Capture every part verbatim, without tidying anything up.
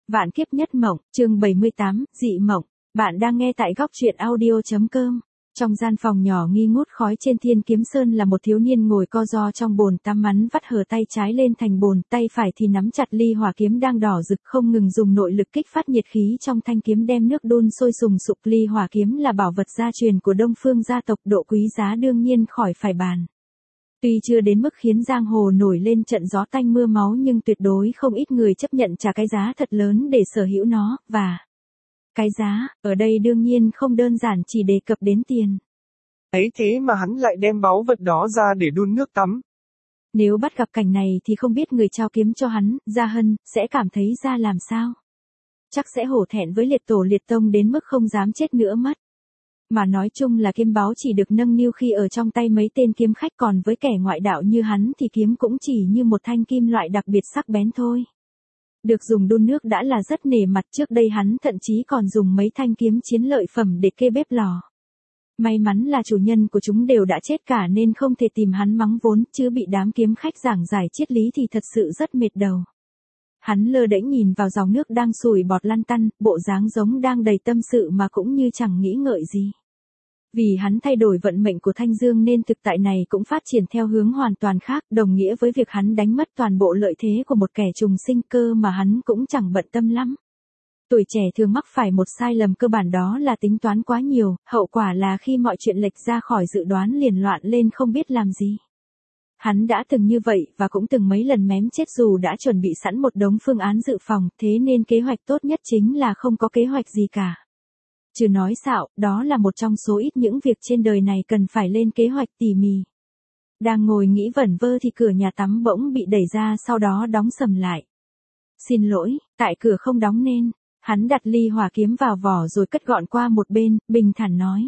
Vạn kiếp nhất mộng, chương bảy mươi tám, dị mộng. Bạn đang nghe tại góc truyện audio.com. Trong gian phòng nhỏ nghi ngút khói trên Thiên Kiếm Sơn là một thiếu niên ngồi co ro trong bồn tắm, mắn vắt hở tay trái lên thành bồn, tay phải thì nắm chặt ly hỏa kiếm đang đỏ rực, không ngừng dùng nội lực kích phát nhiệt khí trong thanh kiếm đem nước đun sôi sùng sục. Ly hỏa kiếm là bảo vật gia truyền của Đông Phương gia tộc, độ quý giá đương nhiên khỏi phải bàn. Tuy chưa đến mức khiến giang hồ nổi lên trận gió tanh mưa máu nhưng tuyệt đối không ít người chấp nhận trả cái giá thật lớn để sở hữu nó, và cái giá, ở đây đương nhiên không đơn giản chỉ đề cập đến tiền. Ấy thế mà hắn lại đem báu vật đó ra để đun nước tắm. Nếu bắt gặp cảnh này thì không biết người trao kiếm cho hắn, Gia Hân, sẽ cảm thấy ra làm sao? Chắc sẽ hổ thẹn với liệt tổ liệt tông đến mức không dám chết nữa mất. Mà nói chung là kiếm báu chỉ được nâng niu khi ở trong tay mấy tên kiếm khách, còn với kẻ ngoại đạo như hắn thì kiếm cũng chỉ như một thanh kim loại đặc biệt sắc bén thôi. Được dùng đun nước đã là rất nể mặt, trước đây hắn thậm chí còn dùng mấy thanh kiếm chiến lợi phẩm để kê bếp lò. May mắn là chủ nhân của chúng đều đã chết cả nên không thể tìm hắn mắng vốn, chứ bị đám kiếm khách giảng giải triết lý thì thật sự rất mệt đầu. Hắn lơ đễnh nhìn vào dòng nước đang sùi bọt lăn tăn, bộ dáng giống đang đầy tâm sự mà cũng như chẳng nghĩ ngợi gì. Vì hắn thay đổi vận mệnh của Thanh Dương nên thực tại này cũng phát triển theo hướng hoàn toàn khác, đồng nghĩa với việc hắn đánh mất toàn bộ lợi thế của một kẻ trùng sinh, cơ mà hắn cũng chẳng bận tâm lắm. Tuổi trẻ thường mắc phải một sai lầm cơ bản, đó là tính toán quá nhiều, hậu quả là khi mọi chuyện lệch ra khỏi dự đoán liền loạn lên không biết làm gì. Hắn đã từng như vậy và cũng từng mấy lần mém chết dù đã chuẩn bị sẵn một đống phương án dự phòng, thế nên kế hoạch tốt nhất chính là không có kế hoạch gì cả. Chứ nói xạo, đó là một trong số ít những việc trên đời này cần phải lên kế hoạch tỉ mỉ. Đang ngồi nghĩ vẩn vơ thì cửa nhà tắm bỗng bị đẩy ra, sau đó đóng sầm lại. Xin lỗi, tại cửa không đóng nên. Hắn đặt ly hỏa kiếm vào vỏ rồi cất gọn qua một bên, bình thản nói.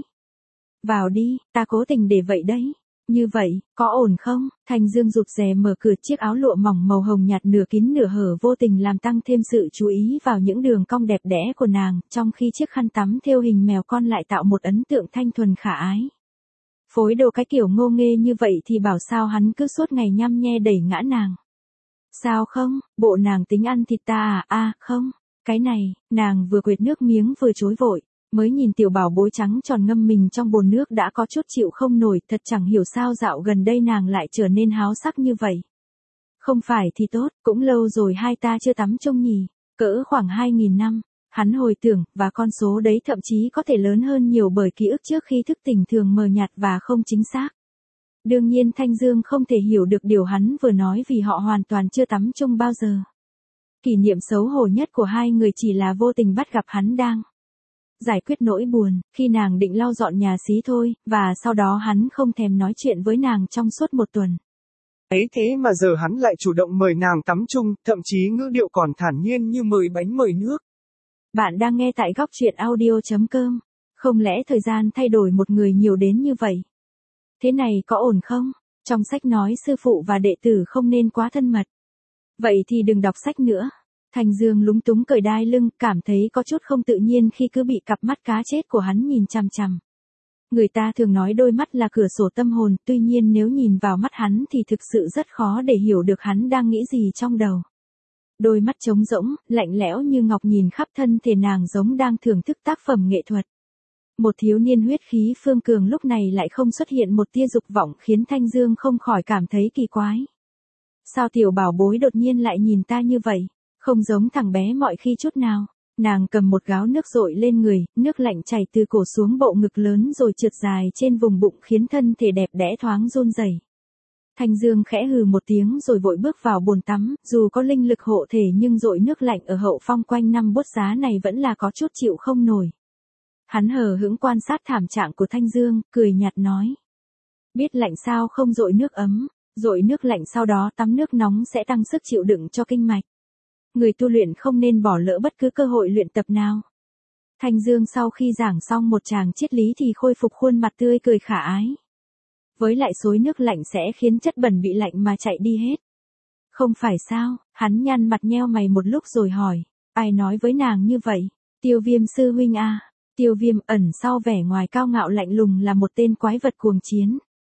Vào đi, ta cố tình để vậy đấy. Như vậy, có ổn không? Thanh Dương rụt rè mở cửa, chiếc áo lụa mỏng màu hồng nhạt nửa kín nửa hở vô tình làm tăng thêm sự chú ý vào những đường cong đẹp đẽ của nàng, trong khi chiếc khăn tắm thêu hình mèo con lại tạo một ấn tượng thanh thuần khả ái. Phối đồ cái kiểu ngô nghê như vậy thì bảo sao hắn cứ suốt ngày nhăm nhe đẩy ngã nàng. Sao không, bộ nàng tính ăn thịt ta à? À, không. Cái này, nàng vừa quệt nước miếng vừa chối vội. Mới nhìn tiểu bảo bối trắng tròn ngâm mình trong bồn nước đã có chút chịu không nổi, thật chẳng hiểu sao dạo gần đây nàng lại trở nên háo sắc như vậy. Không phải thì tốt, cũng lâu rồi hai ta chưa tắm chung nhỉ, cỡ khoảng hai nghìn năm, hắn hồi tưởng, và con số đấy thậm chí có thể lớn hơn nhiều bởi ký ức trước khi thức tỉnh thường mờ nhạt và không chính xác. Đương nhiên Thanh Dương không thể hiểu được điều hắn vừa nói vì họ hoàn toàn chưa tắm chung bao giờ. Kỷ niệm xấu hổ nhất của hai người chỉ là vô tình bắt gặp hắn đang giải quyết nỗi buồn, khi nàng định lau dọn nhà xí thôi, và sau đó hắn không thèm nói chuyện với nàng trong suốt một tuần. Ấy thế mà giờ hắn lại chủ động mời nàng tắm chung, thậm chí ngữ điệu còn thản nhiên như mời bánh mời nước. Bạn đang nghe tại góc truyện audio.com. Không lẽ thời gian thay đổi một người nhiều đến như vậy? Thế này có ổn không? Trong sách nói sư phụ và đệ tử không nên quá thân mật. Vậy thì đừng đọc sách nữa. Thanh Dương lúng túng cởi đai lưng, cảm thấy có chút không tự nhiên khi cứ bị cặp mắt cá chết của hắn nhìn chằm chằm. Người ta thường nói đôi mắt là cửa sổ tâm hồn, tuy nhiên nếu nhìn vào mắt hắn thì thực sự rất khó để hiểu được hắn đang nghĩ gì trong đầu. Đôi mắt trống rỗng, lạnh lẽo như ngọc nhìn khắp thân thể nàng giống đang thưởng thức tác phẩm nghệ thuật. Một thiếu niên huyết khí phương cường lúc này lại không xuất hiện một tia dục vọng khiến Thanh Dương không khỏi cảm thấy kỳ quái. Sao tiểu bảo bối đột nhiên lại nhìn ta như vậy? Không giống thằng bé mọi khi chút nào. Nàng cầm một gáo nước dội lên người, nước lạnh chảy từ cổ xuống bộ ngực lớn rồi trượt dài trên vùng bụng khiến thân thể đẹp đẽ thoáng run rẩy. Thanh Dương khẽ hừ một tiếng rồi vội bước vào bồn tắm, dù có linh lực hộ thể nhưng dội nước lạnh ở hậu phong quanh năm bút giá này vẫn là có chút chịu không nổi. Hắn hờ hững quan sát thảm trạng của Thanh Dương, cười nhạt nói. Biết lạnh sao không dội nước ấm, dội nước lạnh sau đó tắm nước nóng sẽ tăng sức chịu đựng cho kinh mạch. Người tu luyện không nên bỏ lỡ bất cứ cơ hội luyện tập nào. Thanh Dương sau khi giảng xong một tràng triết lý thì khôi phục khuôn mặt tươi cười khả ái. Với lại xối nước lạnh sẽ khiến chất bẩn bị lạnh mà chạy đi hết. Không phải sao? Hắn nhăn mặt nheo mày một lúc rồi hỏi. Ai nói với nàng như vậy? Tiêu Viêm sư huynh à? Tiêu Viêm ẩn sau vẻ ngoài cao ngạo lạnh lùng là một tên quái vật cuồng chiến.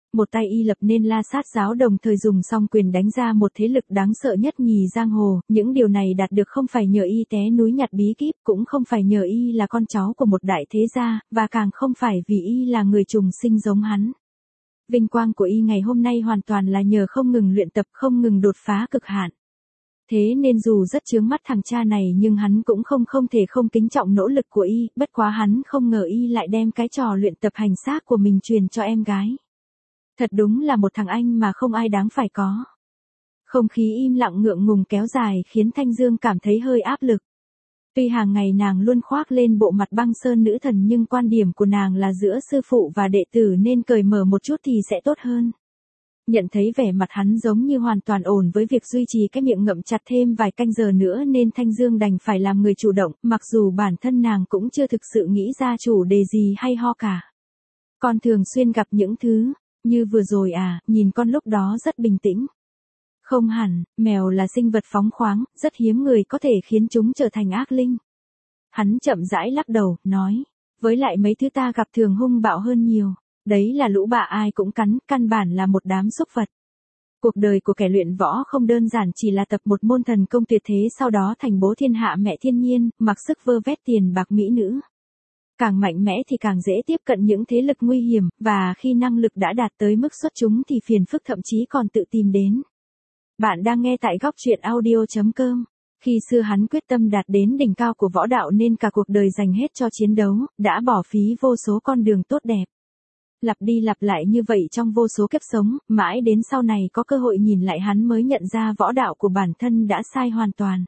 một tay y lập nên La Sát giáo đồng thời dùng song quyền đánh ra một thế lực đáng sợ nhất nhì giang hồ, những điều này đạt được không phải nhờ y té núi nhặt bí kíp, cũng không phải nhờ y là con cháu của một đại thế gia, và càng không phải vì y là người trùng sinh giống hắn. Vinh quang của y ngày hôm nay hoàn toàn là nhờ không ngừng luyện tập, không ngừng đột phá cực hạn. Thế nên dù rất chướng mắt thằng cha này nhưng hắn cũng không không thể không kính trọng nỗ lực của y, bất quá hắn không ngờ y lại đem cái trò luyện tập hành xác của mình truyền cho em gái. Thật đúng là một thằng anh mà không ai đáng phải có. Không khí im lặng ngượng ngùng kéo dài khiến Thanh Dương cảm thấy hơi áp lực. Tuy hàng ngày nàng luôn khoác lên bộ mặt băng sơn nữ thần nhưng quan điểm của nàng là giữa sư phụ và đệ tử nên cởi mở một chút thì sẽ tốt hơn. Nhận thấy vẻ mặt hắn giống như hoàn toàn ổn với việc duy trì cái miệng ngậm chặt thêm vài canh giờ nữa nên Thanh Dương đành phải làm người chủ động, mặc dù bản thân nàng cũng chưa thực sự nghĩ ra chủ đề gì hay ho cả. Con thường xuyên gặp những thứ, như vừa rồi à, nhìn con lúc đó rất bình tĩnh. Không hẳn, mèo là sinh vật phóng khoáng, rất hiếm người có thể khiến chúng trở thành ác linh. Hắn chậm rãi lắc đầu, nói, với lại mấy thứ ta gặp thường hung bạo hơn nhiều. Đấy là lũ bạ ai cũng cắn, căn bản là một đám súc vật. Cuộc đời của kẻ luyện võ không đơn giản chỉ là tập một môn thần công tuyệt thế sau đó thành bố thiên hạ mẹ thiên nhiên, mặc sức vơ vét tiền bạc mỹ nữ. Càng mạnh mẽ thì càng dễ tiếp cận những thế lực nguy hiểm, và khi năng lực đã đạt tới mức xuất chúng thì phiền phức thậm chí còn tự tìm đến. Bạn đang nghe tại góc truyện audio chấm com. Khi xưa hắn quyết tâm đạt đến đỉnh cao của võ đạo nên cả cuộc đời dành hết cho chiến đấu, đã bỏ phí vô số con đường tốt đẹp. Lặp đi lặp lại như vậy trong vô số kiếp sống, mãi đến sau này có cơ hội nhìn lại hắn mới nhận ra võ đạo của bản thân đã sai hoàn toàn.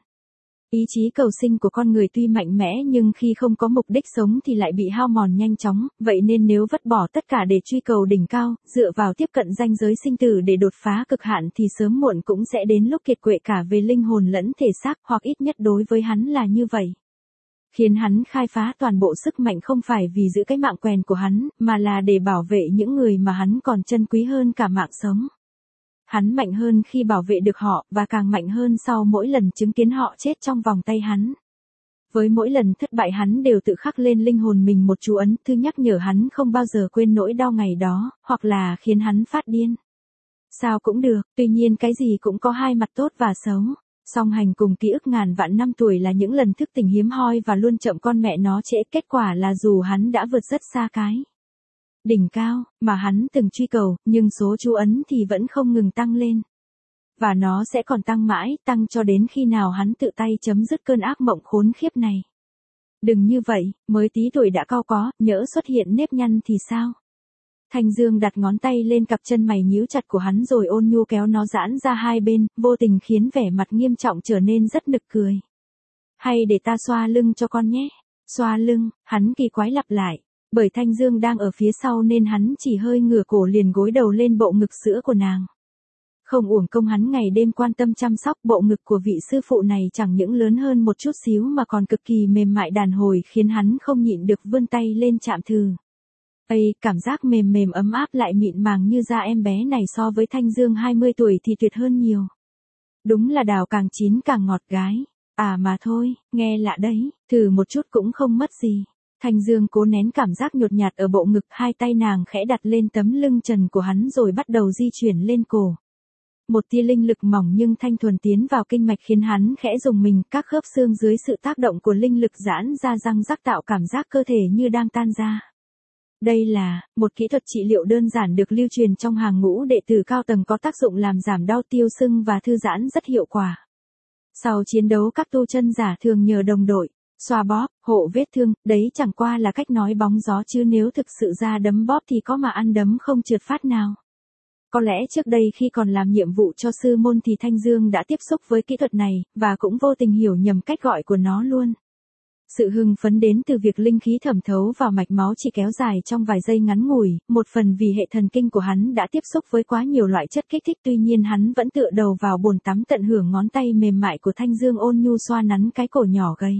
Ý chí cầu sinh của con người tuy mạnh mẽ nhưng khi không có mục đích sống thì lại bị hao mòn nhanh chóng, vậy nên nếu vứt bỏ tất cả để truy cầu đỉnh cao, dựa vào tiếp cận ranh giới sinh tử để đột phá cực hạn thì sớm muộn cũng sẽ đến lúc kiệt quệ cả về linh hồn lẫn thể xác, hoặc ít nhất đối với hắn là như vậy. Khiến hắn khai phá toàn bộ sức mạnh không phải vì giữ cái mạng quèn của hắn, mà là để bảo vệ những người mà hắn còn trân quý hơn cả mạng sống. Hắn mạnh hơn khi bảo vệ được họ, và càng mạnh hơn sau mỗi lần chứng kiến họ chết trong vòng tay hắn. Với mỗi lần thất bại hắn đều tự khắc lên linh hồn mình một chú ấn, thư nhắc nhở hắn không bao giờ quên nỗi đau ngày đó, hoặc là khiến hắn phát điên. Sao cũng được, tuy nhiên cái gì cũng có hai mặt tốt và xấu. Song hành cùng ký ức ngàn vạn năm tuổi là những lần thức tỉnh hiếm hoi và luôn chậm con mẹ nó trễ, kết quả là dù hắn đã vượt rất xa cái đỉnh cao mà hắn từng truy cầu, nhưng số chú ấn thì vẫn không ngừng tăng lên. Và nó sẽ còn tăng mãi, tăng cho đến khi nào hắn tự tay chấm dứt cơn ác mộng khốn khiếp này. Đừng như vậy, mới tí tuổi đã cao có, nhỡ xuất hiện nếp nhăn thì sao? Thanh Dương đặt ngón tay lên cặp chân mày nhíu chặt của hắn rồi ôn nhu kéo nó giãn ra hai bên, vô tình khiến vẻ mặt nghiêm trọng trở nên rất nực cười. Hay để ta xoa lưng cho con nhé. Xoa lưng, hắn kỳ quái lặp lại. Bởi Thanh Dương đang ở phía sau nên hắn chỉ hơi ngửa cổ liền gối đầu lên bộ ngực sữa của nàng. Không uổng công hắn ngày đêm quan tâm chăm sóc, bộ ngực của vị sư phụ này chẳng những lớn hơn một chút xíu mà còn cực kỳ mềm mại đàn hồi khiến hắn không nhịn được vươn tay lên chạm thử. Ây, cảm giác mềm mềm ấm áp lại mịn màng như da em bé này so với Thanh Dương hai mươi tuổi thì tuyệt hơn nhiều. Đúng là đào càng chín càng ngọt gái. À mà thôi, nghe lạ đấy, thử một chút cũng không mất gì. Thanh Dương cố nén cảm giác nhột nhạt ở bộ ngực, hai tay nàng khẽ đặt lên tấm lưng trần của hắn rồi bắt đầu di chuyển lên cổ. Một tia linh lực mỏng nhưng thanh thuần tiến vào kinh mạch khiến hắn khẽ rùng mình, các khớp xương dưới sự tác động của linh lực giãn ra răng rắc tạo cảm giác cơ thể như đang tan ra. Đây là một kỹ thuật trị liệu đơn giản được lưu truyền trong hàng ngũ đệ tử cao tầng, có tác dụng làm giảm đau, tiêu sưng và thư giãn rất hiệu quả. Sau chiến đấu các tu chân giả thường nhờ đồng đội xoa bóp, hộ vết thương, đấy chẳng qua là cách nói bóng gió chứ nếu thực sự ra đấm bóp thì có mà ăn đấm không trượt phát nào. Có lẽ trước đây khi còn làm nhiệm vụ cho sư môn thì Thanh Dương đã tiếp xúc với kỹ thuật này, và cũng vô tình hiểu nhầm cách gọi của nó luôn. Sự hưng phấn đến từ việc linh khí thẩm thấu vào mạch máu chỉ kéo dài trong vài giây ngắn ngủi, một phần vì hệ thần kinh của hắn đã tiếp xúc với quá nhiều loại chất kích thích, tuy nhiên hắn vẫn tựa đầu vào bồn tắm tận hưởng ngón tay mềm mại của Thanh Dương ôn nhu xoa nắn cái cổ nhỏ gầy.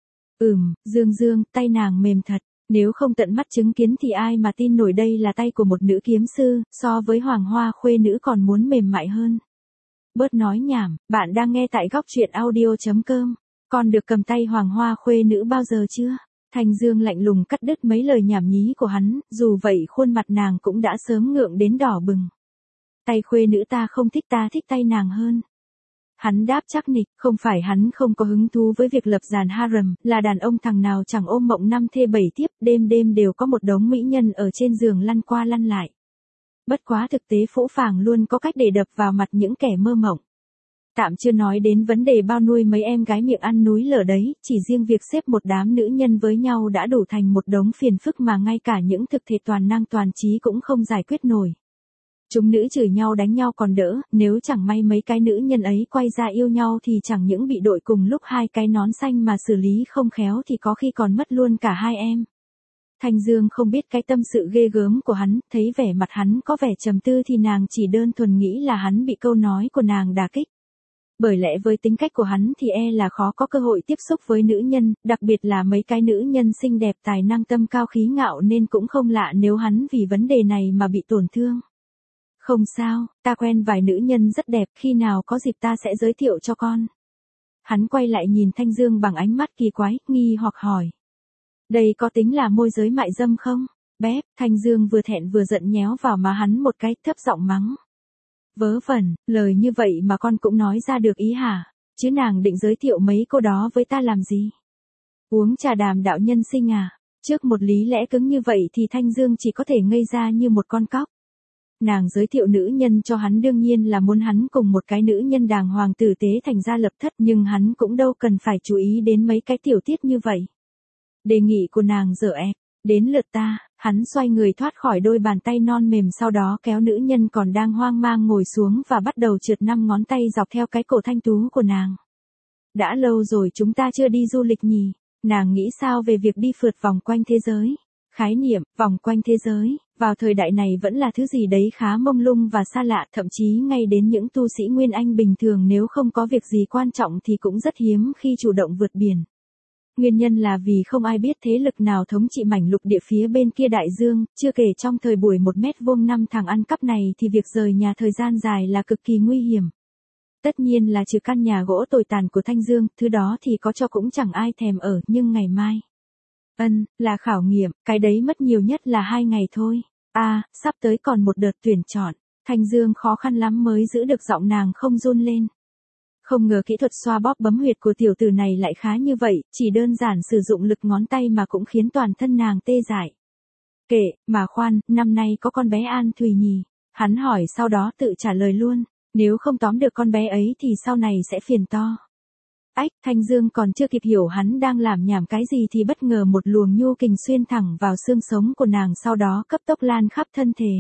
Ừm, Dương Dương, tay nàng mềm thật, nếu không tận mắt chứng kiến thì ai mà tin nổi đây là tay của một nữ kiếm sư, so với Hoàng Hoa khuê nữ còn muốn mềm mại hơn. Bớt nói nhảm, bạn đang nghe tại góc truyện audio chấm com. Con được cầm tay Hoàng Hoa khuê nữ bao giờ chưa? Thanh Dương lạnh lùng cắt đứt mấy lời nhảm nhí của hắn, dù vậy khuôn mặt nàng cũng đã sớm ngượng đến đỏ bừng. Tay khuê nữ ta không thích, ta thích tay nàng hơn. Hắn đáp chắc nịch, không phải hắn không có hứng thú với việc lập dàn harem, là đàn ông thằng nào chẳng ôm mộng năm thê bảy thiếp, đêm đêm đều có một đống mỹ nhân ở trên giường lăn qua lăn lại. Bất quá thực tế phũ phàng luôn có cách để đập vào mặt những kẻ mơ mộng. Tạm chưa nói đến vấn đề bao nuôi mấy em gái miệng ăn núi lở đấy, chỉ riêng việc xếp một đám nữ nhân với nhau đã đủ thành một đống phiền phức mà ngay cả những thực thể toàn năng toàn trí cũng không giải quyết nổi. Chúng nữ chửi nhau đánh nhau còn đỡ, nếu chẳng may mấy cái nữ nhân ấy quay ra yêu nhau thì chẳng những bị đội cùng lúc hai cái nón xanh mà xử lý không khéo thì có khi còn mất luôn cả hai em. Thanh Dương không biết cái tâm sự ghê gớm của hắn, thấy vẻ mặt hắn có vẻ trầm tư thì nàng chỉ đơn thuần nghĩ là hắn bị câu nói của nàng đả kích. Bởi lẽ với tính cách của hắn thì e là khó có cơ hội tiếp xúc với nữ nhân, đặc biệt là mấy cái nữ nhân xinh đẹp tài năng tâm cao khí ngạo nên cũng không lạ nếu hắn vì vấn đề này mà bị tổn thương. Không sao, ta quen vài nữ nhân rất đẹp, khi nào có dịp ta sẽ giới thiệu cho con. Hắn quay lại nhìn Thanh Dương bằng ánh mắt kỳ quái, nghi hoặc hỏi. Đây có tính là môi giới mại dâm không? Bép, Thanh Dương vừa thẹn vừa giận nhéo vào má hắn một cái, thấp giọng mắng. Vớ vẩn, lời như vậy mà con cũng nói ra được ý hả? Chứ nàng định giới thiệu mấy cô đó với ta làm gì? Uống trà đàm đạo nhân sinh à? Trước một lý lẽ cứng như vậy thì Thanh Dương chỉ có thể ngây ra như một con cóc. Nàng giới thiệu nữ nhân cho hắn đương nhiên là muốn hắn cùng một cái nữ nhân đàng hoàng tử tế thành gia lập thất, nhưng hắn cũng đâu cần phải chú ý đến mấy cái tiểu tiết như vậy. Đề nghị của nàng dở ép, đến lượt ta, hắn xoay người thoát khỏi đôi bàn tay non mềm, sau đó kéo nữ nhân còn đang hoang mang ngồi xuống và bắt đầu trượt năm ngón tay dọc theo cái cổ thanh tú của nàng. Đã lâu rồi chúng ta chưa đi du lịch nhỉ? Nàng nghĩ sao về việc đi phượt vòng quanh thế giới? Khái niệm, vòng quanh thế giới, vào thời đại này vẫn là thứ gì đấy khá mông lung và xa lạ, thậm chí ngay đến những tu sĩ Nguyên Anh bình thường nếu không có việc gì quan trọng thì cũng rất hiếm khi chủ động vượt biển. Nguyên nhân là vì không ai biết thế lực nào thống trị mảnh lục địa phía bên kia đại dương, chưa kể trong thời buổi một mét vuông năm thằng ăn cắp này thì việc rời nhà thời gian dài là cực kỳ nguy hiểm. Tất nhiên là trừ căn nhà gỗ tồi tàn của Thanh Dương, thứ đó thì có cho cũng chẳng ai thèm ở, nhưng ngày mai. Ân, là khảo nghiệm, cái đấy mất nhiều nhất là hai ngày thôi. À, sắp tới còn một đợt tuyển chọn. Thanh Dương khó khăn lắm mới giữ được giọng nàng không run lên. Không ngờ kỹ thuật xoa bóp bấm huyệt của tiểu tử này lại khá như vậy, chỉ đơn giản sử dụng lực ngón tay mà cũng khiến toàn thân nàng tê dại. Kệ, mà khoan, năm nay có con bé An Thùy nhỉ? Hắn hỏi sau đó tự trả lời luôn, nếu không tóm được con bé ấy thì sau này sẽ phiền to. Ách, Thanh Dương còn chưa kịp hiểu hắn đang làm nhảm cái gì thì bất ngờ một luồng nhu kình xuyên thẳng vào xương sống của nàng, sau đó cấp tốc lan khắp thân thể.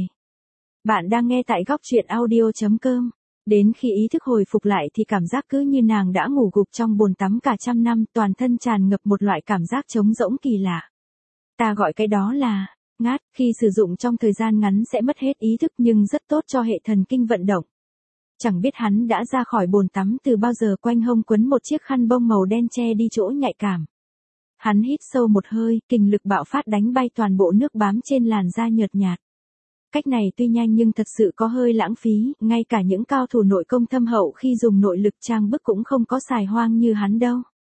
Bạn đang nghe tại góc truyện audio chấm com. Đến khi ý thức hồi phục lại thì cảm giác cứ như nàng đã ngủ gục trong bồn tắm cả trăm năm, toàn thân tràn ngập một loại cảm giác trống rỗng kỳ lạ. Ta gọi cái đó là ngát, khi sử dụng trong thời gian ngắn sẽ mất hết ý thức nhưng rất tốt cho hệ thần kinh vận động. Chẳng biết hắn đã ra khỏi bồn tắm từ bao giờ, quanh hông quấn một chiếc khăn bông màu đen che đi chỗ nhạy cảm. Hắn hít sâu một hơi, kình lực bạo phát đánh bay toàn bộ nước bám trên làn da nhợt nhạt. Cách này tuy nhanh nhưng thật sự có hơi lãng phí, ngay cả những cao thủ nội công thâm hậu khi dùng nội lực trang bức cũng không có xài hoang như hắn đâu.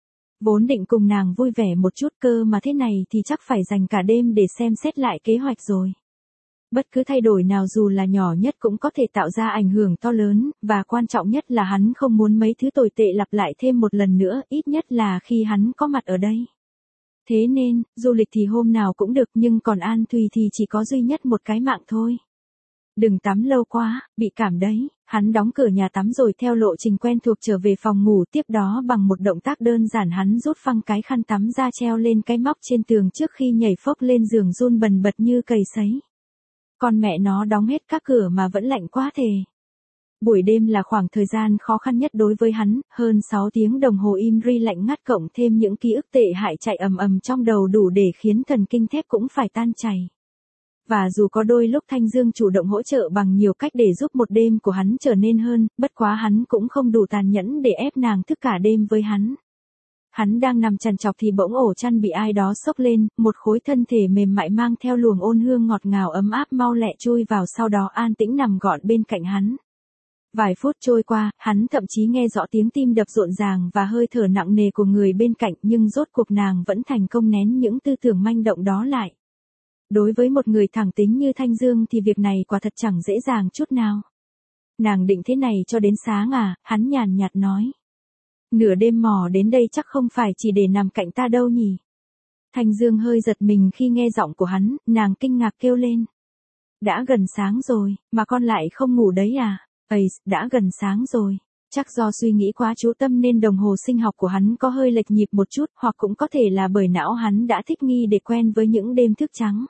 Vốn định cùng nàng vui vẻ một chút cơ mà thế này thì chắc phải dành cả đêm để xem xét lại kế hoạch rồi. Bất cứ thay đổi nào dù là nhỏ nhất cũng có thể tạo ra ảnh hưởng to lớn, và quan trọng nhất là hắn không muốn mấy thứ tồi tệ lặp lại thêm một lần nữa, ít nhất là khi hắn có mặt ở đây. Thế nên, du lịch thì hôm nào cũng được nhưng còn An Thùy thì chỉ có duy nhất một cái mạng thôi. Đừng tắm lâu quá, bị cảm đấy. Hắn đóng cửa nhà tắm rồi theo lộ trình quen thuộc trở về phòng ngủ, tiếp đó bằng một động tác đơn giản hắn rút phăng cái khăn tắm ra treo lên cái móc trên tường trước khi nhảy phốc lên giường run bần bật như cầy sấy. Con mẹ nó đóng hết các cửa mà vẫn lạnh quá thề. Buổi đêm là khoảng thời gian khó khăn nhất đối với hắn, hơn sáu tiếng đồng hồ im ri lạnh ngắt cộng thêm những ký ức tệ hại chạy ầm ầm trong đầu đủ để khiến thần kinh thép cũng phải tan chảy. Và dù có đôi lúc Thanh Dương chủ động hỗ trợ bằng nhiều cách để giúp một đêm của hắn trở nên hơn, bất quá hắn cũng không đủ tàn nhẫn để ép nàng thức cả đêm với hắn. Hắn đang nằm trằn trọc thì bỗng ổ chăn bị ai đó xốc lên, một khối thân thể mềm mại mang theo luồng ôn hương ngọt ngào ấm áp mau lẹ chui vào, sau đó an tĩnh nằm gọn bên cạnh hắn. Vài phút trôi qua, hắn thậm chí nghe rõ tiếng tim đập rộn ràng và hơi thở nặng nề của người bên cạnh, nhưng rốt cuộc nàng vẫn thành công nén những tư tưởng manh động đó lại. Đối với một người thẳng tính như Thanh Dương thì việc này quả thật chẳng dễ dàng chút nào. Nàng định thế này cho đến sáng à, hắn nhàn nhạt nói. Nửa đêm mò đến đây chắc không phải chỉ để nằm cạnh ta đâu nhỉ. Thanh Dương hơi giật mình khi nghe giọng của hắn, nàng kinh ngạc kêu lên. Đã gần sáng rồi, mà con lại không ngủ đấy à? Ây, đã gần sáng rồi. Chắc do suy nghĩ quá chú tâm nên đồng hồ sinh học của hắn có hơi lệch nhịp một chút, hoặc cũng có thể là bởi não hắn đã thích nghi để quen với những đêm thức trắng.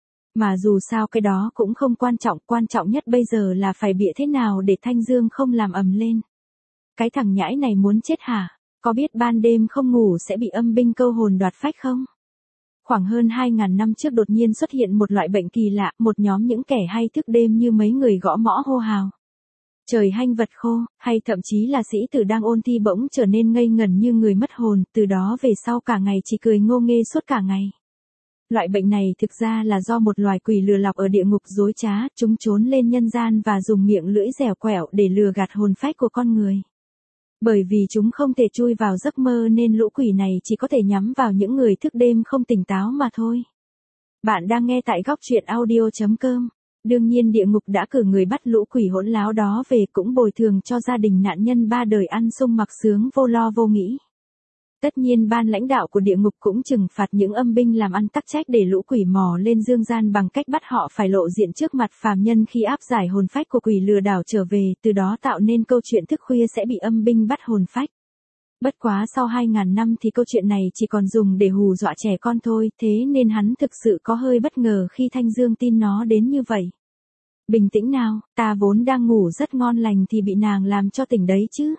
Mà dù sao cái đó cũng không quan trọng, quan trọng nhất bây giờ là phải bịa thế nào để Thanh Dương không làm ầm lên. Cái thằng nhãi này muốn chết hả? Có biết ban đêm không ngủ sẽ bị âm binh câu hồn đoạt phách không? Khoảng hơn hai ngàn năm trước đột nhiên xuất hiện một loại bệnh kỳ lạ, một nhóm những kẻ hay thức đêm như mấy người gõ mõ hô hào. Trời hanh vật khô, hay thậm chí là sĩ tử đang ôn thi bỗng trở nên ngây ngẩn như người mất hồn, từ đó về sau cả ngày chỉ cười ngô nghê suốt cả ngày. Loại bệnh này thực ra là do một loài quỷ lừa lọc ở địa ngục dối trá, chúng trốn lên nhân gian và dùng miệng lưỡi dẻo quẹo để lừa gạt hồn phách của con người. Bởi vì chúng không thể chui vào giấc mơ nên lũ quỷ này chỉ có thể nhắm vào những người thức đêm không tỉnh táo mà thôi. Bạn đang nghe tại góc truyện audio chấm com. Đương nhiên địa ngục đã cử người bắt lũ quỷ hỗn láo đó về, cũng bồi thường cho gia đình nạn nhân ba đời ăn sung mặc sướng vô lo vô nghĩ. Tất nhiên ban lãnh đạo của địa ngục cũng trừng phạt những âm binh làm ăn tắc trách để lũ quỷ mò lên dương gian bằng cách bắt họ phải lộ diện trước mặt phàm nhân khi áp giải hồn phách của quỷ lừa đảo trở về, từ đó tạo nên câu chuyện thức khuya sẽ bị âm binh bắt hồn phách. Bất quá sau hai ngàn năm thì câu chuyện này chỉ còn dùng để hù dọa trẻ con thôi, thế nên hắn thực sự có hơi bất ngờ khi Thanh Dương tin nó đến như vậy. Bình tĩnh nào, ta vốn đang ngủ rất ngon lành thì bị nàng làm cho tỉnh đấy chứ.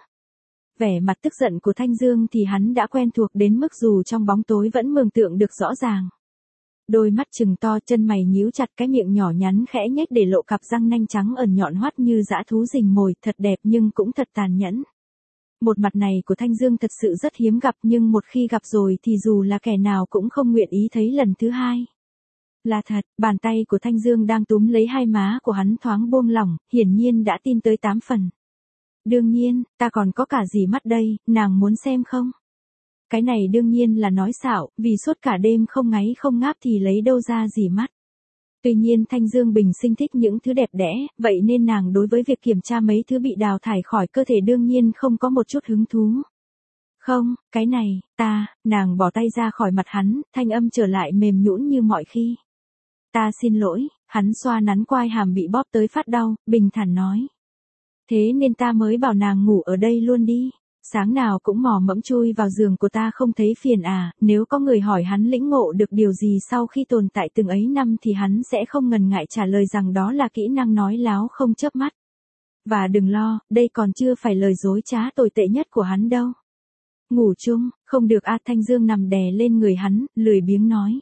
Vẻ mặt tức giận của Thanh Dương thì hắn đã quen thuộc đến mức dù trong bóng tối vẫn mường tượng được rõ ràng. Đôi mắt trừng to, chân mày nhíu chặt, cái miệng nhỏ nhắn khẽ nhếch để lộ cặp răng nanh trắng ẩn nhọn hoắt như dã thú rình mồi, thật đẹp nhưng cũng thật tàn nhẫn. Một mặt này của Thanh Dương thật sự rất hiếm gặp, nhưng một khi gặp rồi thì dù là kẻ nào cũng không nguyện ý thấy lần thứ hai. Là thật, bàn tay của Thanh Dương đang túm lấy hai má của hắn thoáng buông lỏng, hiển nhiên đã tin tới tám phần. Đương nhiên, ta còn có cả dì mắt đây, nàng muốn xem không? Cái này đương nhiên là nói xạo, vì suốt cả đêm không ngáy không ngáp thì lấy đâu ra dì mắt. Tuy nhiên Thanh Dương bình sinh thích những thứ đẹp đẽ, vậy nên nàng đối với việc kiểm tra mấy thứ bị đào thải khỏi cơ thể đương nhiên không có một chút hứng thú. Không, cái này, ta, nàng bỏ tay ra khỏi mặt hắn, thanh âm trở lại mềm nhũn như mọi khi. Ta xin lỗi, hắn xoa nắn quai hàm bị bóp tới phát đau, bình thản nói. Thế nên ta mới bảo nàng ngủ ở đây luôn đi. Sáng nào cũng mò mẫm chui vào giường của ta không thấy phiền à, nếu có người hỏi hắn lĩnh ngộ được điều gì sau khi tồn tại từng ấy năm thì hắn sẽ không ngần ngại trả lời rằng đó là kỹ năng nói láo không chớp mắt. Và đừng lo, đây còn chưa phải lời dối trá tồi tệ nhất của hắn đâu. Ngủ chung, không được a. Thanh Dương nằm đè lên người hắn, lười biếng nói.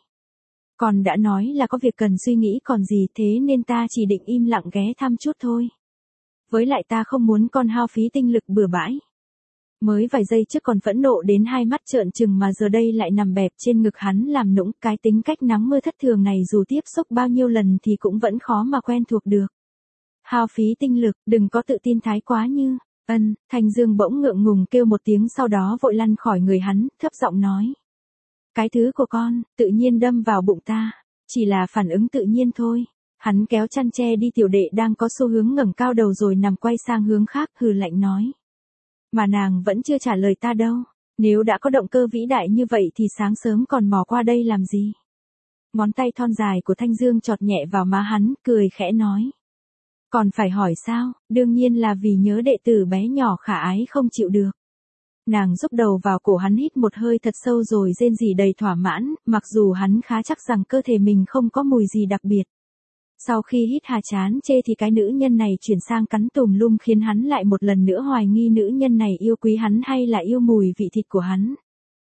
Còn đã nói là có việc cần suy nghĩ còn gì, thế nên ta chỉ định im lặng ghé thăm chút thôi. Với lại ta không muốn con hao phí tinh lực bừa bãi. Mới vài giây trước còn phẫn nộ đến hai mắt trợn trừng mà giờ đây lại nằm bẹp trên ngực hắn làm nũng. Cái tính cách nắng mưa thất thường này dù tiếp xúc bao nhiêu lần thì cũng vẫn khó mà quen thuộc được. Hao phí tinh lực, đừng có tự tin thái quá như. Ân, Thanh Dương bỗng ngượng ngùng kêu một tiếng, sau đó vội lăn khỏi người hắn, thấp giọng nói. Cái thứ của con, tự nhiên đâm vào bụng ta. Chỉ là phản ứng tự nhiên thôi. Hắn kéo chăn che đi tiểu đệ đang có xu hướng ngẩng cao đầu rồi nằm quay sang hướng khác, hừ lạnh nói. Mà nàng vẫn chưa trả lời ta đâu. Nếu đã có động cơ vĩ đại như vậy thì sáng sớm còn mò qua đây làm gì? Ngón tay thon dài của Thanh Dương chọt nhẹ vào má hắn, cười khẽ nói. Còn phải hỏi sao, đương nhiên là vì nhớ đệ tử bé nhỏ khả ái không chịu được. Nàng giúp đầu vào cổ hắn hít một hơi thật sâu rồi rên rỉ đầy thỏa mãn, mặc dù hắn khá chắc rằng cơ thể mình không có mùi gì đặc biệt. Sau khi hít hà chán chê thì cái nữ nhân này chuyển sang cắn tùm lum khiến hắn lại một lần nữa hoài nghi nữ nhân này yêu quý hắn hay là yêu mùi vị thịt của hắn.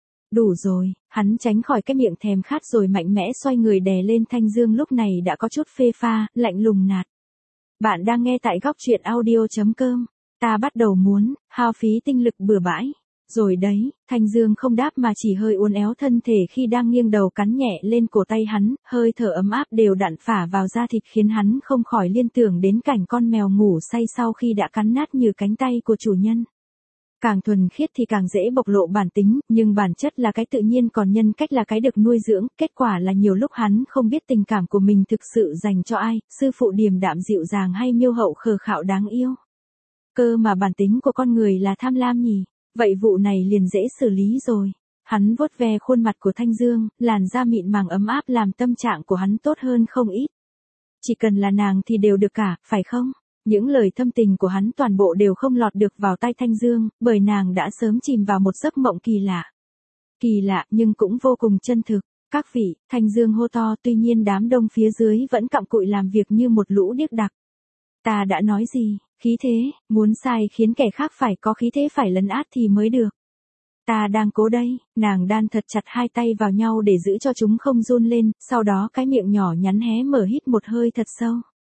Đủ rồi, hắn tránh khỏi cái miệng thèm khát rồi mạnh mẽ xoay người đè lên Thanh Dương lúc này đã có chút phê pha, lạnh lùng nạt. Bạn đang nghe tại góc truyện audio chấm com. Ta bắt đầu muốn, hao phí tinh lực bừa bãi. Rồi đấy, Thanh Dương không đáp mà chỉ hơi uốn éo thân thể khi đang nghiêng đầu cắn nhẹ lên cổ tay hắn, hơi thở ấm áp đều đặn phả vào da thịt khiến hắn không khỏi liên tưởng đến cảnh con mèo ngủ say sau khi đã cắn nát như cánh tay của chủ nhân. Càng thuần khiết thì càng dễ bộc lộ bản tính, nhưng bản chất là cái tự nhiên còn nhân cách là cái được nuôi dưỡng, kết quả là nhiều lúc hắn không biết tình cảm của mình thực sự dành cho ai, sư phụ điềm đạm dịu dàng hay miêu hậu khờ khạo đáng yêu. Cơ mà bản tính của con người là tham lam nhỉ, vậy vụ này liền dễ xử lý rồi. Hắn vuốt ve khuôn mặt của Thanh Dương, làn da mịn màng ấm áp làm tâm trạng của hắn tốt hơn không ít. Chỉ cần là nàng thì đều được cả, phải không? Những lời thâm tình của hắn toàn bộ đều không lọt được vào tai Thanh Dương, bởi nàng đã sớm chìm vào một giấc mộng kỳ lạ. Kỳ lạ nhưng cũng vô cùng chân thực. Các vị, Thanh Dương hô to, tuy nhiên đám đông phía dưới vẫn cặm cụi làm việc như một lũ điếc đặc. Ta đã nói gì, khí thế, muốn sai khiến kẻ khác phải có khí thế phải lấn át thì mới được. Ta đang cố đây, nàng đan thật chặt hai tay vào nhau để giữ cho chúng không run lên, sau đó cái miệng nhỏ nhắn hé mở hít một hơi thật sâu.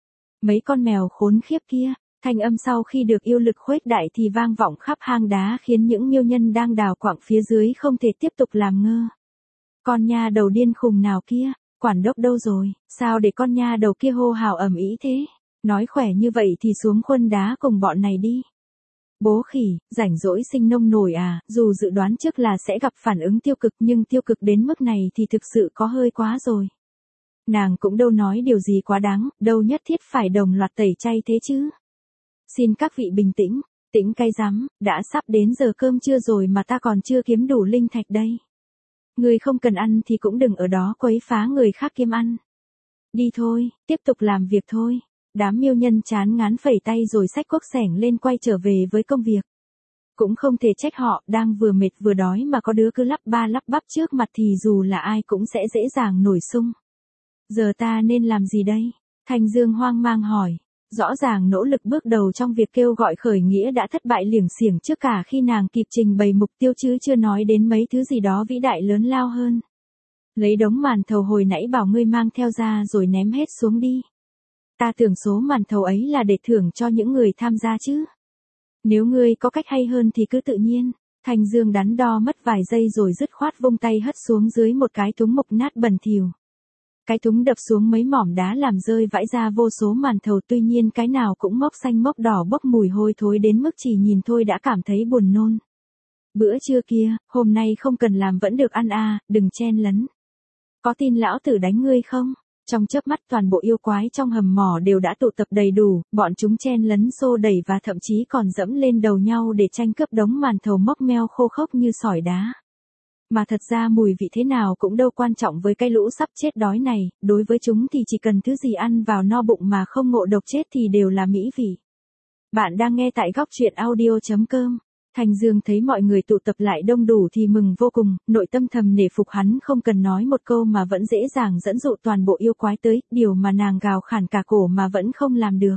Mấy con mèo khốn khiếp kia, thanh âm sau khi được yêu lực khuếch đại thì vang vọng khắp hang đá khiến những miêu nhân đang đào quặng phía dưới không thể tiếp tục làm ngơ. Con nha đầu điên khùng nào kia, quản đốc đâu rồi, sao để con nha đầu kia hô hào ầm ĩ thế? Nói khỏe như vậy thì xuống khuân đá cùng bọn này đi. Bố khỉ, rảnh rỗi sinh nông nổi à, dù dự đoán trước là sẽ gặp phản ứng tiêu cực nhưng tiêu cực đến mức này thì thực sự có hơi quá rồi. Nàng cũng đâu nói điều gì quá đáng, đâu nhất thiết phải đồng loạt tẩy chay thế chứ. Xin các vị bình tĩnh, tĩnh cay rắm, đã sắp đến giờ cơm trưa rồi mà ta còn chưa kiếm đủ linh thạch đây. Người không cần ăn thì cũng đừng ở đó quấy phá người khác kiếm ăn. Đi thôi, tiếp tục làm việc thôi. Đám miêu nhân chán ngán phẩy tay rồi xách cuốc xẻng lên quay trở về với công việc. Cũng không thể trách họ, đang vừa mệt vừa đói mà có đứa cứ lắp ba lắp bắp trước mặt thì dù là ai cũng sẽ dễ dàng nổi sung. Giờ ta nên làm gì đây? Thanh Dương hoang mang hỏi. Rõ ràng nỗ lực bước đầu trong việc kêu gọi khởi nghĩa đã thất bại liểng xiểng trước cả khi nàng kịp trình bày mục tiêu chứ chưa nói đến mấy thứ gì đó vĩ đại lớn lao hơn. Lấy đống màn thầu hồi nãy bảo ngươi mang theo ra rồi ném hết xuống đi. Ta tưởng số màn thầu ấy là để thưởng cho những người tham gia chứ. Nếu ngươi có cách hay hơn thì cứ tự nhiên. Thanh Dương đắn đo mất vài giây rồi dứt khoát vung tay hất xuống dưới một cái thúng mục nát bẩn thỉu. Cái thúng đập xuống mấy mỏm đá làm rơi vãi ra vô số màn thầu, tuy nhiên cái nào cũng mốc xanh mốc đỏ bốc mùi hôi thối đến mức chỉ nhìn thôi đã cảm thấy buồn nôn. Bữa trưa kia, hôm nay không cần làm vẫn được ăn à, đừng chen lấn. Có tin lão tử đánh ngươi không? Trong chớp mắt toàn bộ yêu quái trong hầm mỏ đều đã tụ tập đầy đủ, bọn chúng chen lấn xô đẩy và thậm chí còn dẫm lên đầu nhau để tranh cướp đống màn thầu mốc meo khô khốc như sỏi đá. Mà thật ra mùi vị thế nào cũng đâu quan trọng với cái lũ sắp chết đói này, đối với chúng thì chỉ cần thứ gì ăn vào no bụng mà không ngộ độc chết thì đều là mỹ vị. Bạn đang nghe tại góc truyện audio chấm com. Thanh Dương thấy mọi người tụ tập lại đông đủ thì mừng vô cùng, nội tâm thầm nể phục hắn không cần nói một câu mà vẫn dễ dàng dẫn dụ toàn bộ yêu quái tới, điều mà nàng gào khản cả cổ mà vẫn không làm được.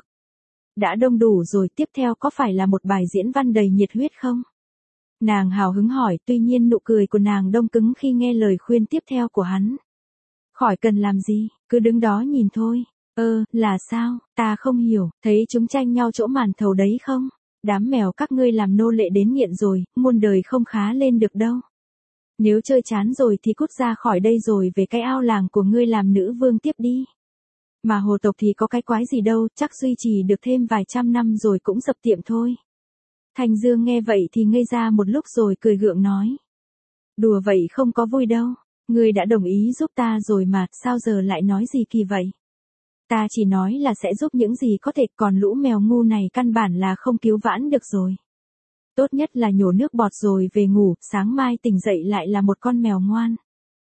Đã đông đủ rồi, tiếp theo có phải là một bài diễn văn đầy nhiệt huyết không? Nàng hào hứng hỏi, tuy nhiên nụ cười của nàng đông cứng khi nghe lời khuyên tiếp theo của hắn. Khỏi cần làm gì, cứ đứng đó nhìn thôi. Ơ, là sao, ta không hiểu, thấy chúng tranh nhau chỗ màn thầu đấy không? Đám mèo các ngươi làm nô lệ đến nghiện rồi, muôn đời không khá lên được đâu. Nếu chơi chán rồi thì cút ra khỏi đây rồi về cái ao làng của ngươi làm nữ vương tiếp đi. Mà hồ tộc thì có cái quái gì đâu, chắc duy trì được thêm vài trăm năm rồi cũng dập tiệm thôi. Thanh Dương nghe vậy thì ngây ra một lúc rồi cười gượng nói. Đùa vậy không có vui đâu, ngươi đã đồng ý giúp ta rồi mà, sao giờ lại nói gì kỳ vậy? Ta chỉ nói là sẽ giúp những gì có thể, còn lũ mèo ngu này căn bản là không cứu vãn được rồi. Tốt nhất là nhổ nước bọt rồi về ngủ, sáng mai tỉnh dậy lại là một con mèo ngoan.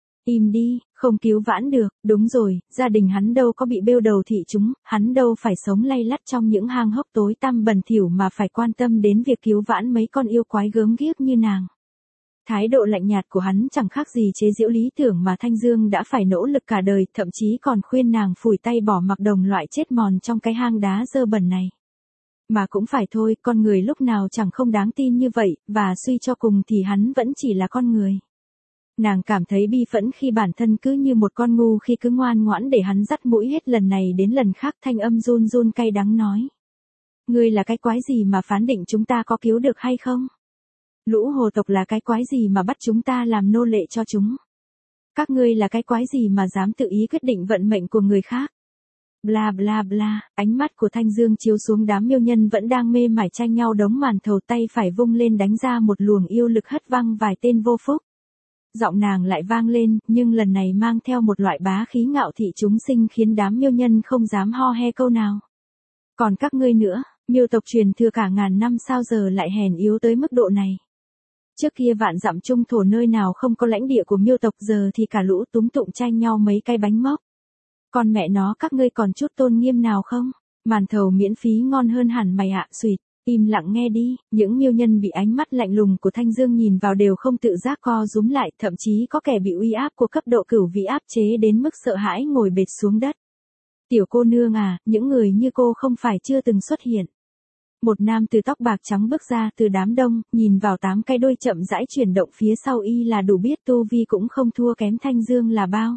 Im đi, không cứu vãn được, đúng rồi, gia đình hắn đâu có bị bêu đầu thị chúng, hắn đâu phải sống lay lắt trong những hang hốc tối tăm bẩn thỉu mà phải quan tâm đến việc cứu vãn mấy con yêu quái gớm ghiếc như nàng. Thái độ lạnh nhạt của hắn chẳng khác gì chế giễu lý tưởng mà Thanh Dương đã phải nỗ lực cả đời, thậm chí còn khuyên nàng phủi tay bỏ mặc đồng loại chết mòn trong cái hang đá dơ bẩn này. Mà cũng phải thôi, con người lúc nào chẳng không đáng tin như vậy, và suy cho cùng thì hắn vẫn chỉ là con người. Nàng cảm thấy bi phẫn khi bản thân cứ như một con ngu khi cứ ngoan ngoãn để hắn dắt mũi hết lần này đến lần khác, thanh âm run run cay đắng nói. Ngươi là cái quái gì mà phán định chúng ta có cứu được hay không? Lũ hồ tộc là cái quái gì mà bắt chúng ta làm nô lệ cho chúng? Các ngươi là cái quái gì mà dám tự ý quyết định vận mệnh của người khác? Bla bla bla, ánh mắt của Thanh Dương chiếu xuống đám miêu nhân vẫn đang mê mải tranh nhau đống màn thầu, tay phải vung lên đánh ra một luồng yêu lực hất văng vài tên vô phúc. Giọng nàng lại vang lên, nhưng lần này mang theo một loại bá khí ngạo thị chúng sinh khiến đám miêu nhân không dám ho he câu nào. Còn các ngươi nữa, miêu tộc truyền thừa cả ngàn năm sao giờ lại hèn yếu tới mức độ này? Trước kia vạn dặm trung thổ nơi nào không có lãnh địa của miêu tộc, giờ thì cả lũ túm tụng tranh nhau mấy cái bánh mốc. Còn mẹ nó các ngươi còn chút tôn nghiêm nào không? Màn thầu miễn phí ngon hơn hẳn mày ạ. Xuyệt, im lặng nghe đi. Những miêu nhân bị ánh mắt lạnh lùng của Thanh Dương nhìn vào đều không tự giác co rúm lại, thậm chí có kẻ bị uy áp của cấp độ cửu vĩ áp chế đến mức sợ hãi ngồi bệt xuống đất. Tiểu cô nương à, những người như cô không phải chưa từng xuất hiện. Một nam từ tóc bạc trắng bước ra từ đám đông, nhìn vào tám cái đôi chậm rãi chuyển động phía sau y là đủ biết tu vi cũng không thua kém Thanh Dương là bao.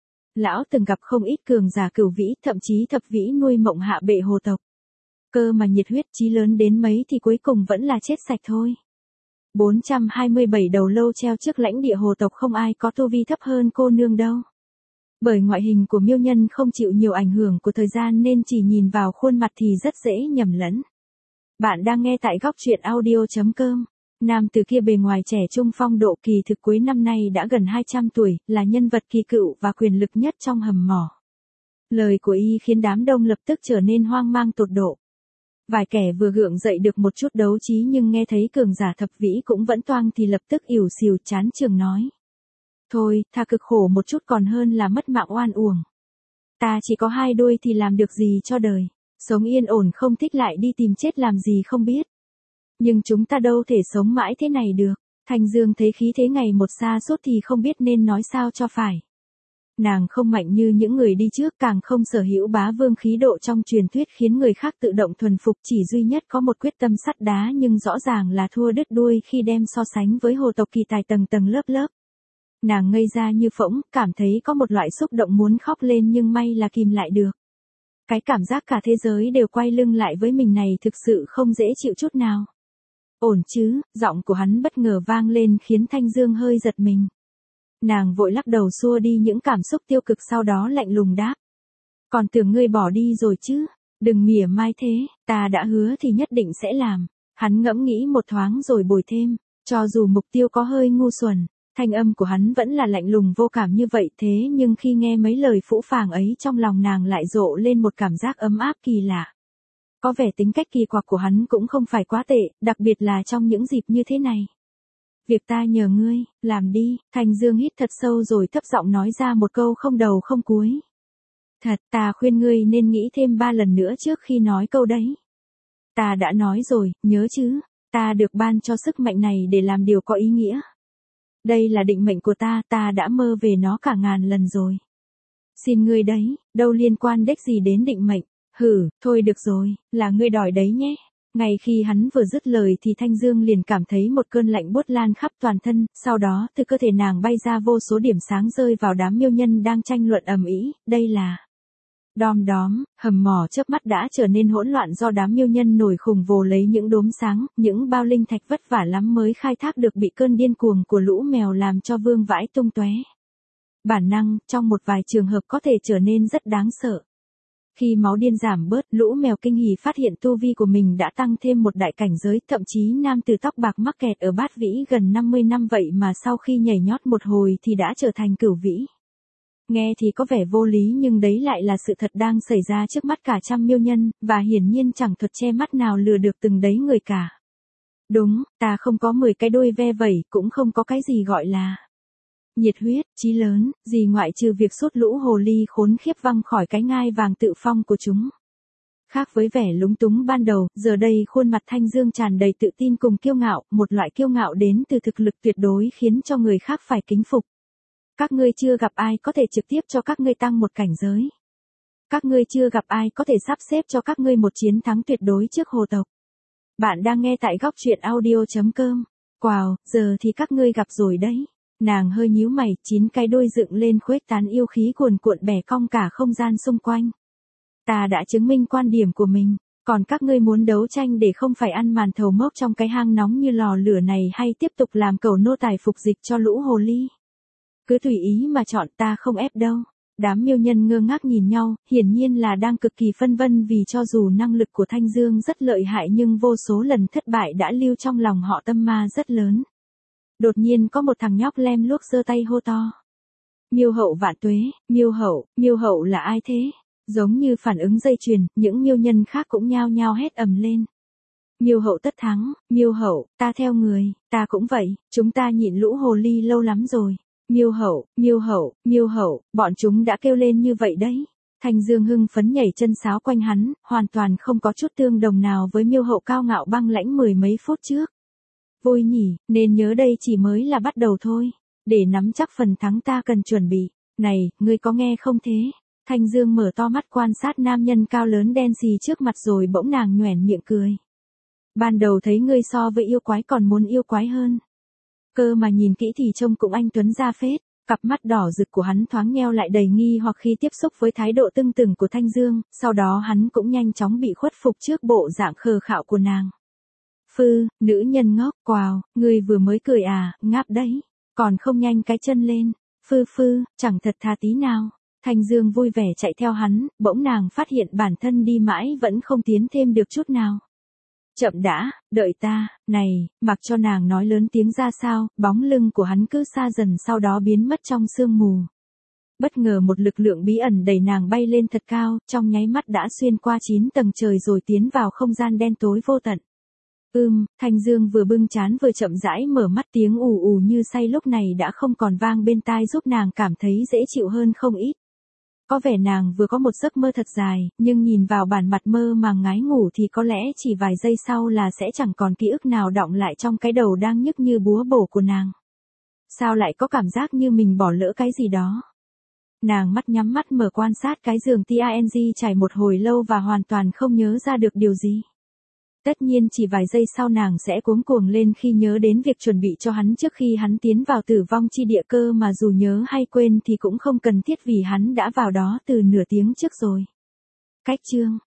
Lão từng gặp không ít cường giả cửu vĩ, thậm chí thập vĩ nuôi mộng hạ bệ hồ tộc. Cơ mà nhiệt huyết chí lớn đến mấy thì cuối cùng vẫn là chết sạch thôi. bốn trăm hai mươi bảy đầu lâu treo trước lãnh địa hồ tộc, không ai có tu vi thấp hơn cô nương đâu. Bởi ngoại hình của miêu nhân không chịu nhiều ảnh hưởng của thời gian nên chỉ nhìn vào khuôn mặt thì rất dễ nhầm lẫn. Bạn đang nghe tại góc truyện audio chấm com. Nam từ kia bề ngoài trẻ trung phong độ, kỳ thực cuối năm nay đã gần hai trăm tuổi, là nhân vật kỳ cựu và quyền lực nhất trong hầm mỏ. Lời của y khiến đám đông lập tức trở nên hoang mang tột độ. Vài kẻ vừa gượng dậy được một chút đấu trí nhưng nghe thấy cường giả thập vĩ cũng vẫn toang thì lập tức ỉu xìu chán chường nói. Thôi, thà cực khổ một chút còn hơn là mất mạng oan uổng. Ta chỉ có hai đuôi thì làm được gì cho đời. Sống yên ổn không thích lại đi tìm chết làm gì không biết. Nhưng chúng ta đâu thể sống mãi thế này được. Thanh Dương thấy khí thế ngày một xa suốt thì không biết nên nói sao cho phải. Nàng không mạnh như những người đi trước, càng không sở hữu bá vương khí độ trong truyền thuyết khiến người khác tự động thuần phục, chỉ duy nhất có một quyết tâm sắt đá nhưng rõ ràng là thua đứt đuôi khi đem so sánh với hồ tộc kỳ tài tầng tầng lớp lớp. Nàng ngây ra như phỗng, cảm thấy có một loại xúc động muốn khóc lên nhưng may là kìm lại được. Cái cảm giác cả thế giới đều quay lưng lại với mình này thực sự không dễ chịu chút nào. Ổn chứ, giọng của hắn bất ngờ vang lên khiến Thanh Dương hơi giật mình. Nàng vội lắc đầu xua đi những cảm xúc tiêu cực, sau đó lạnh lùng đáp. Còn tưởng ngươi bỏ đi rồi chứ, đừng mỉa mai thế, ta đã hứa thì nhất định sẽ làm. Hắn ngẫm nghĩ một thoáng rồi bồi thêm, cho dù mục tiêu có hơi ngu xuẩn. Thanh âm của hắn vẫn là lạnh lùng vô cảm như vậy, thế nhưng khi nghe mấy lời phũ phàng ấy trong lòng nàng lại rộ lên một cảm giác ấm áp kỳ lạ. Có vẻ tính cách kỳ quặc của hắn cũng không phải quá tệ, đặc biệt là trong những dịp như thế này. Việc ta nhờ ngươi, làm đi. Thanh Dương hít thật sâu rồi thấp giọng nói ra một câu không đầu không cuối. Thật, ta khuyên ngươi nên nghĩ thêm ba lần nữa trước khi nói câu đấy. Ta đã nói rồi, nhớ chứ, ta được ban cho sức mạnh này để làm điều có ý nghĩa. Đây là định mệnh của ta, ta đã mơ về nó cả ngàn lần rồi. Xin ngươi đấy, đâu liên quan đếch gì đến định mệnh. Hử, thôi được rồi, là ngươi đòi đấy nhé. Ngay khi hắn vừa dứt lời thì Thanh Dương liền cảm thấy một cơn lạnh buốt lan khắp toàn thân, sau đó từ cơ thể nàng bay ra vô số điểm sáng rơi vào đám miêu nhân đang tranh luận ầm ĩ. Đây là... Đom đóm, hầm mỏ chớp mắt đã trở nên hỗn loạn do đám miêu nhân nổi khủng vồ lấy những đốm sáng, những bao linh thạch vất vả lắm mới khai thác được bị cơn điên cuồng của lũ mèo làm cho vương vãi tung tóe. Bản năng, trong một vài trường hợp có thể trở nên rất đáng sợ. Khi máu điên giảm bớt, lũ mèo kinh hỉ phát hiện tu vi của mình đã tăng thêm một đại cảnh giới, thậm chí nam từ tóc bạc mắc kẹt ở bát vĩ gần năm mươi năm vậy mà sau khi nhảy nhót một hồi thì đã trở thành cửu vĩ. Nghe thì có vẻ vô lý nhưng đấy lại là sự thật đang xảy ra trước mắt cả trăm miêu nhân, và hiển nhiên chẳng thuật che mắt nào lừa được từng đấy người cả. Đúng, ta không có mười cái đuôi ve vẩy, cũng không có cái gì gọi là nhiệt huyết, chí lớn, gì ngoại trừ việc sút lũ hồ ly khốn khiếp văng khỏi cái ngai vàng tự phong của chúng. Khác với vẻ lúng túng ban đầu, giờ đây khuôn mặt Thanh Dương tràn đầy tự tin cùng kiêu ngạo, một loại kiêu ngạo đến từ thực lực tuyệt đối khiến cho người khác phải kính phục. Các ngươi chưa gặp ai có thể trực tiếp cho các ngươi tăng một cảnh giới. Các ngươi chưa gặp ai có thể sắp xếp cho các ngươi một chiến thắng tuyệt đối trước hồ tộc. Bạn đang nghe tại góc truyện audio chấm com. Wow, giờ thì các ngươi gặp rồi đấy. Nàng hơi nhíu mày, chín cái đôi dựng lên khuếch tán yêu khí cuồn cuộn bẻ cong cả không gian xung quanh. Ta đã chứng minh quan điểm của mình, Còn các ngươi muốn đấu tranh để không phải ăn màn thầu mốc trong cái hang nóng như lò lửa này hay tiếp tục làm cầu nô tài phục dịch cho lũ hồ ly? Cứ tùy ý mà chọn, ta không ép đâu. Đám miêu nhân ngơ ngác nhìn nhau, hiển nhiên là đang cực kỳ phân vân vì cho dù năng lực của Thanh Dương rất lợi hại nhưng vô số lần thất bại đã lưu trong lòng họ tâm ma rất lớn. Đột nhiên có một thằng nhóc lem luốc giơ tay hô to. Miêu hậu vạn tuế, miêu hậu, miêu hậu là ai thế? Giống như phản ứng dây chuyền, những miêu nhân khác cũng nhao nhao hét ầm lên. Miêu hậu tất thắng, miêu hậu, ta theo người, ta cũng vậy, chúng ta nhịn lũ hồ ly lâu lắm rồi. Miêu hậu, miêu hậu, miêu hậu, bọn chúng đã kêu lên như vậy đấy. Thanh Dương hưng phấn nhảy chân sáo quanh hắn, hoàn toàn không có chút tương đồng nào với miêu hậu cao ngạo băng lãnh mười mấy phút trước. Vui nhỉ, nên nhớ đây chỉ mới là bắt đầu thôi. Để nắm chắc phần thắng ta cần chuẩn bị. Này, ngươi có nghe không thế? Thanh Dương mở to mắt quan sát nam nhân cao lớn đen xì trước mặt rồi bỗng nàng nhoẻn miệng cười. Ban đầu thấy ngươi so với yêu quái còn muốn yêu quái hơn. Cơ mà nhìn kỹ thì trông cũng anh tuấn ra phết, cặp mắt đỏ rực của hắn thoáng nheo lại đầy nghi hoặc khi tiếp xúc với thái độ tưng tửng của Thanh Dương, sau đó hắn cũng nhanh chóng bị khuất phục trước bộ dạng khờ khạo của nàng. Phư, nữ nhân ngốc, quào, ngươi vừa mới cười à, ngáp đấy, còn không nhanh cái chân lên, phư phư, chẳng thật thà tí nào. Thanh Dương vui vẻ chạy theo hắn, bỗng nàng phát hiện bản thân đi mãi vẫn không tiến thêm được chút nào. Chậm đã, đợi ta, này, mặc cho nàng nói lớn tiếng ra sao, bóng lưng của hắn cứ xa dần sau đó biến mất trong sương mù. Bất ngờ một lực lượng bí ẩn đẩy nàng bay lên thật cao, trong nháy mắt đã xuyên qua chín tầng trời rồi tiến vào không gian đen tối vô tận. Ưm, Thanh Dương vừa bưng trán vừa chậm rãi mở mắt, tiếng ù ù như say lúc này đã không còn vang bên tai giúp nàng cảm thấy dễ chịu hơn không ít. Có vẻ nàng vừa có một giấc mơ thật dài, nhưng nhìn vào bản mặt mơ màng ngái ngủ thì có lẽ chỉ vài giây sau là sẽ chẳng còn ký ức nào đọng lại trong cái đầu đang nhức như búa bổ của nàng. Sao lại có cảm giác như mình bỏ lỡ cái gì đó? Nàng mắt nhắm mắt mở quan sát cái giường ting trải một hồi lâu và hoàn toàn không nhớ ra được điều gì. Tất nhiên chỉ vài giây sau nàng sẽ cuống cuồng lên khi nhớ đến việc chuẩn bị cho hắn trước khi hắn tiến vào tử vong chi địa, cơ mà dù nhớ hay quên thì cũng không cần thiết vì hắn đã vào đó từ nửa tiếng trước rồi. Cách chương